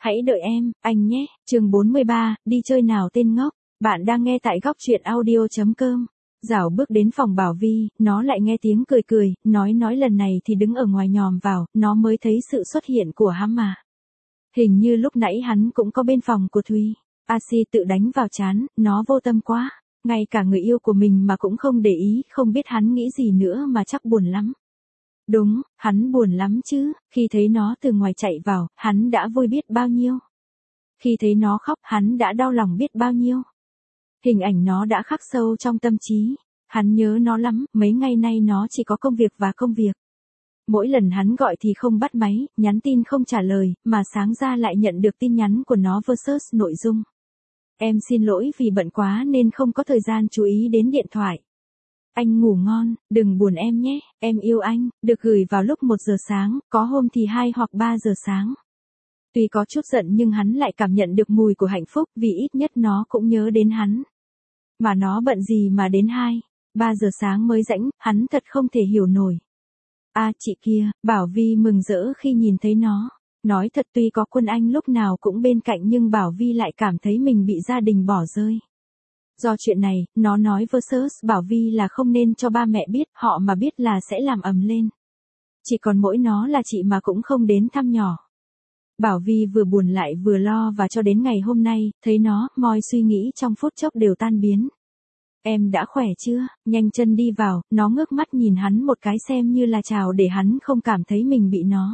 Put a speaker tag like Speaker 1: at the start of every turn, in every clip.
Speaker 1: Hãy đợi em, anh nhé. Chương 43, đi chơi nào tên ngốc. Bạn đang nghe tại góc truyện audio.com. Dảo bước đến phòng Bảo Vi, nó lại nghe tiếng cười cười, nói lần này thì đứng ở ngoài nhòm vào, nó mới thấy sự xuất hiện của hắn mà. Hình như lúc nãy hắn cũng có bên phòng của Thùy. A-si tự đánh vào trán, nó vô tâm quá. Ngay cả người yêu của mình mà cũng không để ý, không biết hắn nghĩ gì nữa mà chắc buồn lắm. Đúng, hắn buồn lắm chứ, khi thấy nó từ ngoài chạy vào, hắn đã vui biết bao nhiêu. Khi thấy nó khóc, hắn đã đau lòng biết bao nhiêu. Hình ảnh nó đã khắc sâu trong tâm trí. Hắn nhớ nó lắm, mấy ngày nay nó chỉ có công việc và công việc. Mỗi lần hắn gọi thì không bắt máy, nhắn tin không trả lời, mà sáng ra lại nhận được tin nhắn của nó versus nội dung. Em xin lỗi vì bận quá nên không có thời gian chú ý đến điện thoại. Anh ngủ ngon, đừng buồn em nhé, em yêu anh, được gửi vào lúc 1 giờ sáng, có hôm thì 2 hoặc 3 giờ sáng. Tuy có chút giận nhưng hắn lại cảm nhận được mùi của hạnh phúc vì ít nhất nó cũng nhớ đến hắn. Mà nó bận gì mà đến 2, 3 giờ sáng mới rãnh, hắn thật không thể hiểu nổi. À chị kia, Bảo Vi mừng rỡ khi nhìn thấy nó. Nói thật tuy có Quân Anh lúc nào cũng bên cạnh nhưng Bảo Vi lại cảm thấy mình bị gia đình bỏ rơi. Do chuyện này, nó nói versus Bảo Vi là không nên cho ba mẹ biết, họ mà biết là sẽ làm ầm lên. Chỉ còn mỗi nó là chị mà cũng không đến thăm nhỏ. Bảo Vi vừa buồn lại vừa lo và cho đến ngày hôm nay, thấy nó, mọi suy nghĩ trong phút chốc đều tan biến. Em đã khỏe chưa? Nhanh chân đi vào, nó ngước mắt nhìn hắn một cái xem như là chào để hắn không cảm thấy mình bị nó.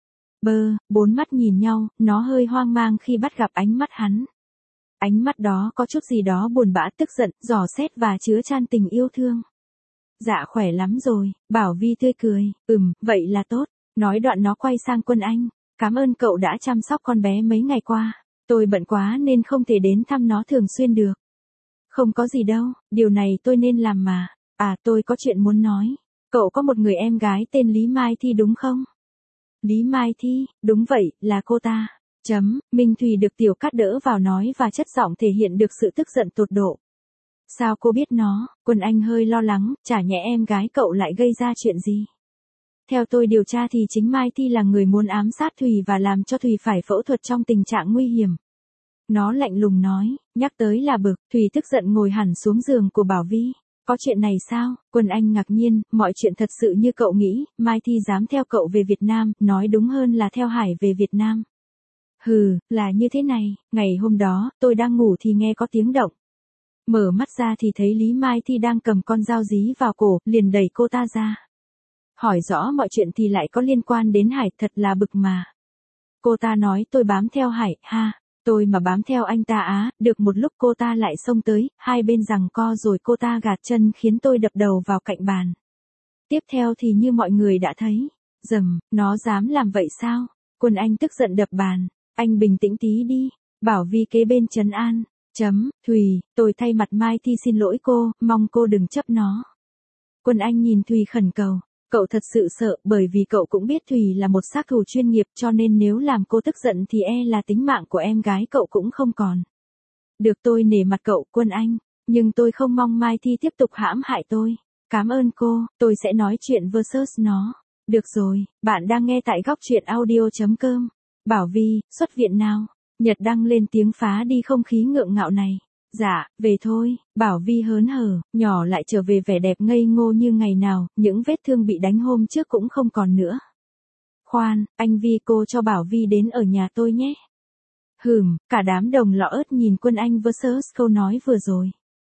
Speaker 1: Bốn mắt nhìn nhau, nó hơi hoang mang khi bắt gặp ánh mắt hắn. Ánh mắt đó có chút gì đó buồn bã tức giận, dò xét và chứa chan tình yêu thương. Dạ khỏe lắm rồi, Bảo Vi tươi cười, vậy là tốt. Nói đoạn nó quay sang Quân Anh. Cảm ơn cậu đã chăm sóc con bé mấy ngày qua. Tôi bận quá nên không thể đến thăm nó thường xuyên được. Không có gì đâu, điều này tôi nên làm mà. À tôi có chuyện muốn nói. Cậu có một người em gái tên Lý Mai Thi đúng không? Lý Mai Thi, đúng vậy, là cô ta. Minh Thùy được Tiểu Cát đỡ vào nói và chất giọng thể hiện được sự tức giận tột độ. Sao cô biết nó? Quân Anh hơi lo lắng, chả nhẽ em gái cậu lại gây ra chuyện gì? Theo tôi điều tra thì chính Mai Thi là người muốn ám sát Thùy và làm cho Thùy phải phẫu thuật trong tình trạng nguy hiểm. Nó lạnh lùng nói, nhắc tới là bực, Thùy tức giận ngồi hẳn xuống giường của Bảo Vi. Có chuyện này sao? Quân Anh ngạc nhiên, mọi chuyện thật sự như cậu nghĩ, Mai Thi dám theo cậu về Việt Nam, nói đúng hơn là theo Hải về Việt Nam. Là như thế này, ngày hôm đó, tôi đang ngủ thì nghe có tiếng động. Mở mắt ra thì thấy Lý Mai Thi đang cầm con dao dí vào cổ, liền đẩy cô ta ra. Hỏi rõ mọi chuyện thì lại có liên quan đến Hải, thật là bực mà. Cô ta nói tôi bám theo Hải, tôi mà bám theo anh ta á, được một lúc cô ta lại xông tới, hai bên giằng co rồi cô ta gạt chân khiến tôi đập đầu vào cạnh bàn. Tiếp theo thì như mọi người đã thấy, nó dám làm vậy sao? Quân Anh tức giận đập bàn, anh bình tĩnh tí đi, Bảo Vi kế bên trấn an, Thùy, tôi thay mặt Mai Thi xin lỗi cô, mong cô đừng chấp nó. Quân Anh nhìn Thùy khẩn cầu. Cậu thật sự sợ bởi vì cậu cũng biết Thùy là một sát thủ chuyên nghiệp cho nên nếu làm cô tức giận thì là tính mạng của em gái cậu cũng không còn. Được tôi nể mặt cậu Quân Anh, nhưng tôi không mong Mai Thi tiếp tục hãm hại tôi. Cảm ơn cô, tôi sẽ nói chuyện versus nó. Được rồi, bạn đang nghe tại góc truyện audio.com. Bảo Vi, xuất viện nào? Nhật đăng lên tiếng phá đi không khí ngượng ngạo này. Dạ, về thôi, Bảo Vi hớn hở, nhỏ lại trở về vẻ đẹp ngây ngô như ngày nào, những vết thương bị đánh hôm trước cũng không còn nữa. Khoan, anh Vi cô cho Bảo Vi đến ở nhà tôi nhé. Cả đám đồng lọ ớt nhìn Quân Anh versus câu nói vừa rồi.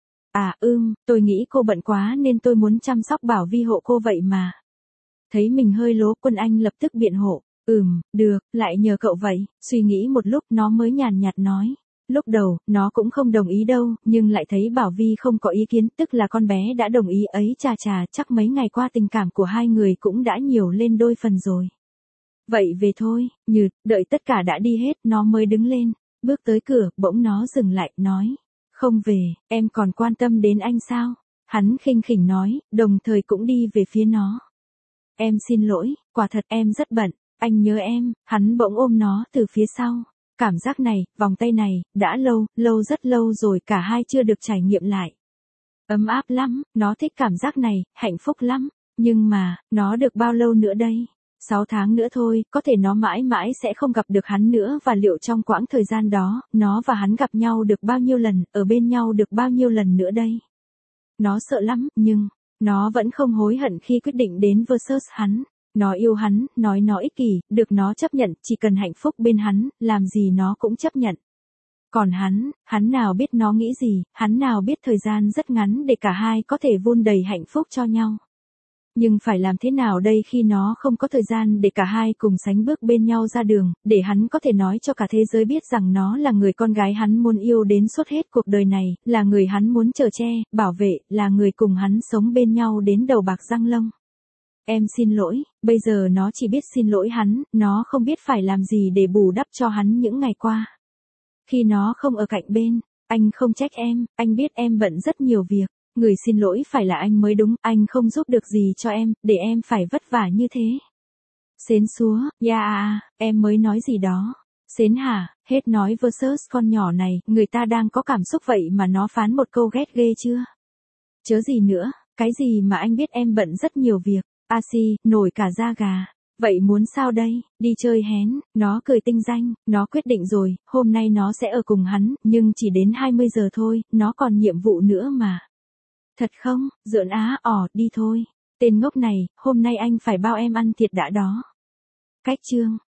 Speaker 1: Tôi nghĩ cô bận quá nên tôi muốn chăm sóc Bảo Vi hộ cô vậy mà. Thấy mình hơi lố Quân Anh lập tức biện hộ. Được, lại nhờ cậu vậy, suy nghĩ một lúc nó mới nhàn nhạt nói. Lúc đầu, nó cũng không đồng ý đâu, nhưng lại thấy Bảo Vi không có ý kiến, tức là con bé đã đồng ý ấy chà, chắc mấy ngày qua tình cảm của hai người cũng đã nhiều lên đôi phần rồi. Vậy về thôi, đợi tất cả đã đi hết, nó mới đứng lên, bước tới cửa, bỗng nó dừng lại, nói. Không về, em còn quan tâm đến anh sao? Hắn khinh khỉnh nói, đồng thời cũng đi về phía nó. Em xin lỗi, quả thật em rất bận, anh nhớ em, hắn bỗng ôm nó từ phía sau. Cảm giác này, vòng tay này, đã lâu, rất lâu rồi cả hai chưa được trải nghiệm lại. Ấm áp lắm, nó thích cảm giác này, hạnh phúc lắm. Nhưng mà, nó được bao lâu nữa đây? 6 tháng nữa thôi, có thể nó mãi mãi sẽ không gặp được hắn nữa và liệu trong quãng thời gian đó, nó và hắn gặp nhau được bao nhiêu lần, ở bên nhau được bao nhiêu lần nữa đây. Nó sợ lắm, nhưng, nó vẫn không hối hận khi quyết định đến versus hắn. Nó yêu hắn, nói nó ích kỷ, được nó chấp nhận, chỉ cần hạnh phúc bên hắn, làm gì nó cũng chấp nhận. Còn hắn nào biết nó nghĩ gì, hắn nào biết thời gian rất ngắn để cả hai có thể vun đầy hạnh phúc cho nhau. Nhưng phải làm thế nào đây khi nó không có thời gian để cả hai cùng sánh bước bên nhau ra đường, để hắn có thể nói cho cả thế giới biết rằng nó là người con gái hắn muốn yêu đến suốt hết cuộc đời này, là người hắn muốn chở che, bảo vệ, là người cùng hắn sống bên nhau đến đầu bạc răng lông. Em xin lỗi, bây giờ nó chỉ biết xin lỗi hắn, nó không biết phải làm gì để bù đắp cho hắn những ngày qua. Khi nó không ở cạnh bên, anh không trách em, anh biết em bận rất nhiều việc. Người xin lỗi phải là anh mới đúng, anh không giúp được gì cho em, để em phải vất vả như thế. Xến xúa, em mới nói gì đó. Xến hả, hết nói versus con nhỏ này, người ta đang có cảm xúc vậy mà nó phán một câu ghét ghê chưa? Chớ gì nữa, cái gì mà anh biết em bận rất nhiều việc, nổi cả da gà. Vậy muốn sao đây, đi chơi hén, nó cười tinh danh, nó quyết định rồi, hôm nay nó sẽ ở cùng hắn, nhưng chỉ đến 20 giờ thôi, nó còn nhiệm vụ nữa mà. Thật không, giỡn đi thôi. Tên ngốc này, hôm nay anh phải bao em ăn thiệt đã đó. Cách chương